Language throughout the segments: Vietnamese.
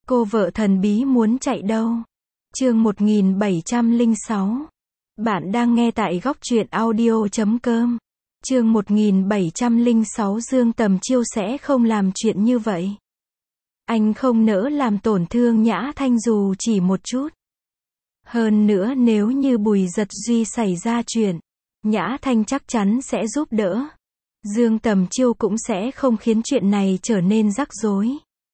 Cô vợ thần bí muốn chạy đâu? Chương 1706. Bạn đang nghe tại góc truyện audio.com. Chương 1706 Dương Tầm Chiêu sẽ không làm chuyện như vậy. Anh không nỡ làm tổn thương Nhã Thanh dù chỉ một chút. Hơn nữa nếu như Bùi Dật Duy xảy ra chuyện, Nhã Thanh chắc chắn sẽ giúp đỡ. Dương Tầm Chiêu cũng sẽ không khiến chuyện này trở nên rắc rối.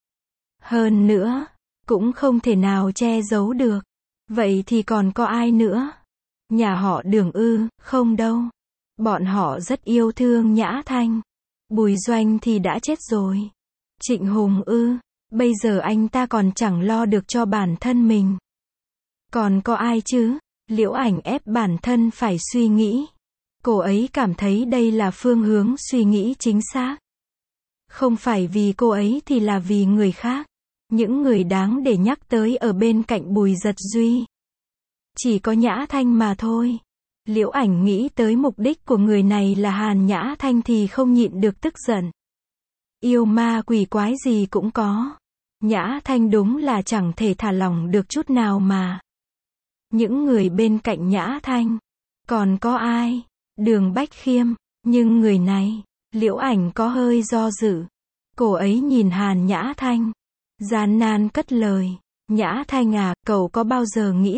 Hơn nữa, cũng không thể nào che giấu được. Vậy thì còn có ai nữa? Nhà họ Đường ư? Không đâu. Bọn họ rất yêu thương Nhã Thanh. Bùi Doanh thì đã chết rồi. Trịnh Hùng ư? Bây giờ anh ta còn chẳng lo được cho bản thân mình. Còn có ai chứ? Liễu Ảnh ép bản thân phải suy nghĩ. Cô ấy cảm thấy đây là phương hướng suy nghĩ chính xác. Không phải vì cô ấy thì là vì người khác. Những người đáng để nhắc tới ở bên cạnh Bùi Dật Duy. Chỉ có Nhã Thanh mà thôi. Liễu Ảnh nghĩ tới mục đích của người này là Hàn Nhã Thanh thì không nhịn được tức giận. Yêu ma quỷ quái gì cũng có. Nhã Thanh đúng là chẳng thể thả lỏng được chút nào mà. Những người bên cạnh Nhã Thanh. Còn có ai? Đường Bách Khiêm. Nhưng người này, Liễu Ảnh có hơi do dự. Cô ấy nhìn Hàn Nhã Thanh. Gian nan cất lời. Nhã Thanh à, cậu có bao giờ nghĩ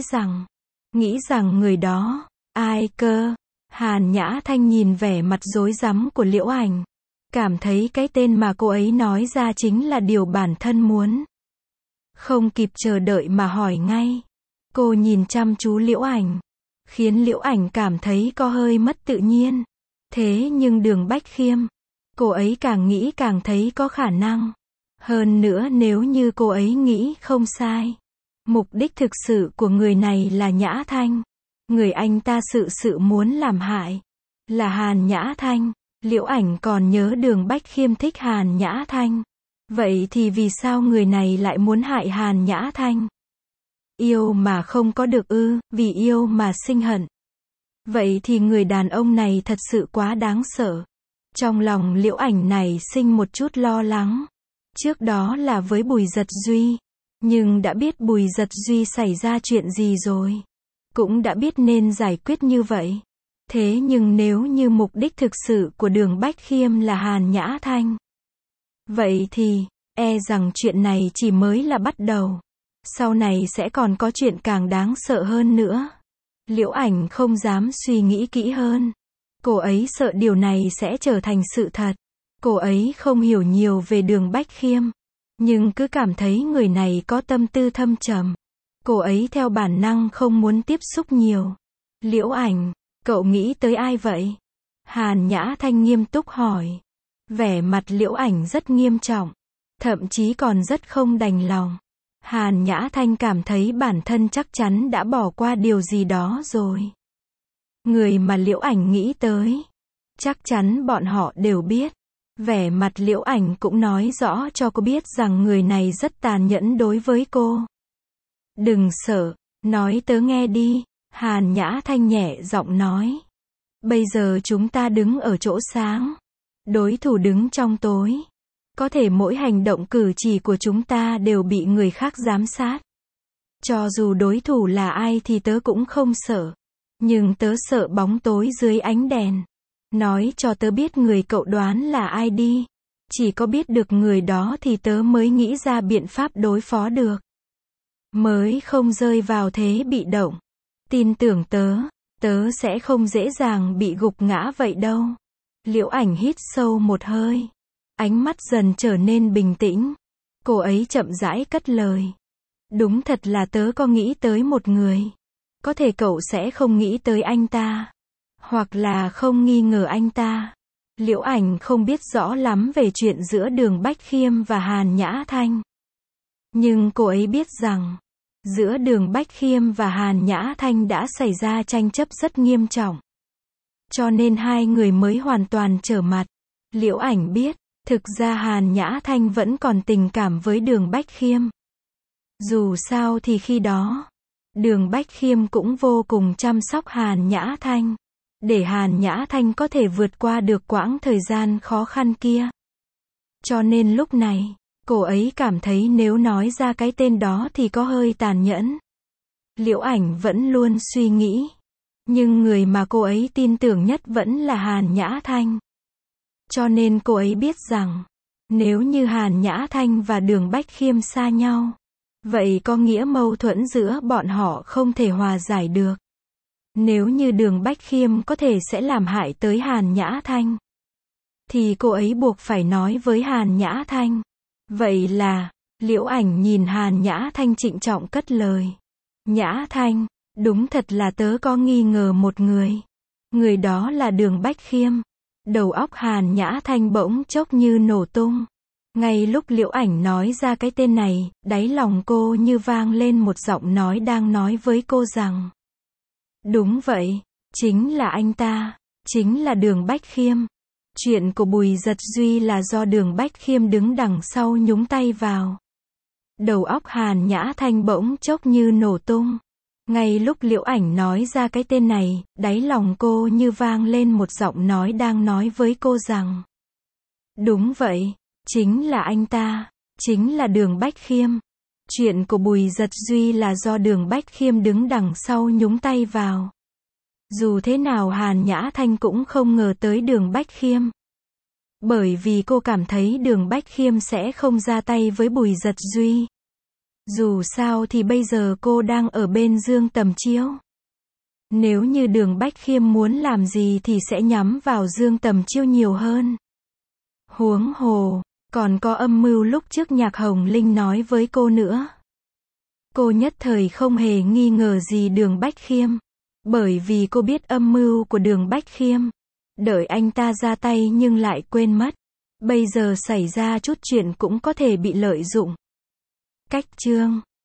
rằng người đó, ai cơ? Hàn Nhã Thanh nhìn vẻ mặt rối rắm của Liễu Ảnh. Cảm thấy cái tên mà cô ấy nói ra chính là điều bản thân muốn. Không kịp chờ đợi mà hỏi ngay. Cô nhìn chăm chú Liễu Ảnh. Khiến Liễu Ảnh cảm thấy có hơi mất tự nhiên. Thế nhưng Đường Bách Khiêm, cô ấy càng nghĩ càng thấy có khả năng. Hơn nữa nếu như cô ấy nghĩ không sai. Mục đích thực sự của người này là Nhã Thanh. Người anh ta sự muốn làm hại. Là Hàn Nhã Thanh. Liễu Ảnh còn nhớ Đường Bách Khiêm thích Hàn Nhã Thanh. Vậy thì vì sao người này lại muốn hại Hàn Nhã Thanh? Yêu mà không có được ư? Vì yêu mà sinh hận. Vậy thì người đàn ông này thật sự quá đáng sợ. Trong lòng Liễu Ảnh này sinh một chút lo lắng. Trước đó là với Bùi Dật Duy. Nhưng đã biết Bùi Dật Duy xảy ra chuyện gì rồi. Cũng đã biết nên giải quyết như vậy. Thế nhưng nếu như mục đích thực sự của Đường Bách Khiêm là Hàn Nhã Thanh. Vậy thì, e rằng chuyện này chỉ mới là bắt đầu. Sau này sẽ còn có chuyện càng đáng sợ hơn nữa. Liễu Ảnh không dám suy nghĩ kỹ hơn. Cô ấy sợ điều này sẽ trở thành sự thật. Cô ấy không hiểu nhiều về Đường Bách Khiêm. Nhưng cứ cảm thấy người này có tâm tư thâm trầm. Cô ấy theo bản năng không muốn tiếp xúc nhiều. Liễu Ảnh, cậu nghĩ tới ai vậy? Hàn Nhã Thanh nghiêm túc hỏi. Vẻ mặt Liễu Ảnh rất nghiêm trọng. Thậm chí còn rất không đành lòng. Hàn Nhã Thanh cảm thấy bản thân chắc chắn đã bỏ qua điều gì đó rồi. Người mà Liễu Ảnh nghĩ tới. Chắc chắn bọn họ đều biết. Vẻ mặt Liễu Ảnh cũng nói rõ cho cô biết rằng người này rất tàn nhẫn đối với cô. Đừng sợ, nói tớ nghe đi. Hàn Nhã Thanh nhẹ giọng nói. Bây giờ chúng ta đứng ở chỗ sáng. Đối thủ đứng trong tối. Có thể mỗi hành động cử chỉ của chúng ta đều bị người khác giám sát. Cho dù đối thủ là ai thì tớ cũng không sợ. Nhưng tớ sợ bóng tối dưới ánh đèn. Nói cho tớ biết người cậu đoán là ai đi. Chỉ có biết được người đó thì tớ mới nghĩ ra biện pháp đối phó được. Mới không rơi vào thế bị động. Tin tưởng tớ sẽ không dễ dàng bị gục ngã vậy đâu. Liễu Ảnh hít sâu một hơi. Ánh mắt dần trở nên bình tĩnh. Cô ấy chậm rãi cất lời. Đúng thật là tớ có nghĩ tới một người. Có thể cậu sẽ không nghĩ tới anh ta. Hoặc là không nghi ngờ anh ta. Liễu Ảnh không biết rõ lắm về chuyện giữa Đường Bách Khiêm và Hàn Nhã Thanh. Nhưng cô ấy biết rằng, giữa Đường Bách Khiêm và Hàn Nhã Thanh đã xảy ra tranh chấp rất nghiêm trọng. Cho nên hai người mới hoàn toàn trở mặt. Liễu Ảnh biết, thực ra Hàn Nhã Thanh vẫn còn tình cảm với Đường Bách Khiêm. Dù sao thì khi đó, Đường Bách Khiêm cũng vô cùng chăm sóc Hàn Nhã Thanh. Để Hàn Nhã Thanh có thể vượt qua được quãng thời gian khó khăn kia. Cho nên lúc này, Cô ấy cảm thấy nếu nói ra cái tên đó thì có hơi tàn nhẫn. Liễu Ảnh vẫn luôn suy nghĩ. Nhưng người mà cô ấy tin tưởng nhất vẫn là Hàn Nhã Thanh. Cho nên cô ấy biết rằng, nếu như Hàn Nhã Thanh và Đường Bách Khiêm xa nhau, vậy có nghĩa mâu thuẫn giữa bọn họ không thể hòa giải được. Nếu như Đường Bách Khiêm có thể sẽ làm hại tới Hàn Nhã Thanh, thì cô ấy buộc phải nói với Hàn Nhã Thanh. Vậy là, Liễu Ảnh nhìn Hàn Nhã Thanh trịnh trọng cất lời. Nhã Thanh, đúng thật là tớ có nghi ngờ một người. Người đó là Đường Bách Khiêm. Đầu óc Hàn Nhã Thanh bỗng chốc như nổ tung. Ngay lúc Liễu Ảnh nói ra cái tên này, đáy lòng cô như vang lên một giọng nói đang nói với cô rằng, đúng vậy, chính là anh ta, chính là Đường Bách Khiêm. Chuyện của Bùi Dật Duy là do Đường Bách Khiêm đứng đằng sau nhúng tay vào. Đầu óc Hàn Nhã Thanh bỗng chốc như nổ tung. Ngay lúc Liễu Ảnh nói ra cái tên này, đáy lòng cô như vang lên một giọng nói đang nói với cô rằng, đúng vậy, chính là anh ta, chính là Đường Bách Khiêm. Chuyện của Bùi Dật Duy là do Đường Bách Khiêm đứng đằng sau nhúng tay vào. Dù thế nào Hàn Nhã Thanh cũng không ngờ tới Đường Bách Khiêm. Bởi vì cô cảm thấy Đường Bách Khiêm sẽ không ra tay với Bùi Dật Duy. Dù sao thì bây giờ cô đang ở bên Dương Tầm Chiêu. Nếu như Đường Bách Khiêm muốn làm gì thì sẽ nhắm vào Dương Tầm Chiêu nhiều hơn. Huống hồ, còn có âm mưu lúc trước Nhạc Hồng Linh nói với cô nữa. Cô nhất thời không hề nghi ngờ gì Đường Bách Khiêm. Bởi vì cô biết âm mưu của Đường Bách Khiêm. Đợi anh ta ra tay nhưng lại quên mất. Bây giờ xảy ra chút chuyện cũng có thể bị lợi dụng. Cách chương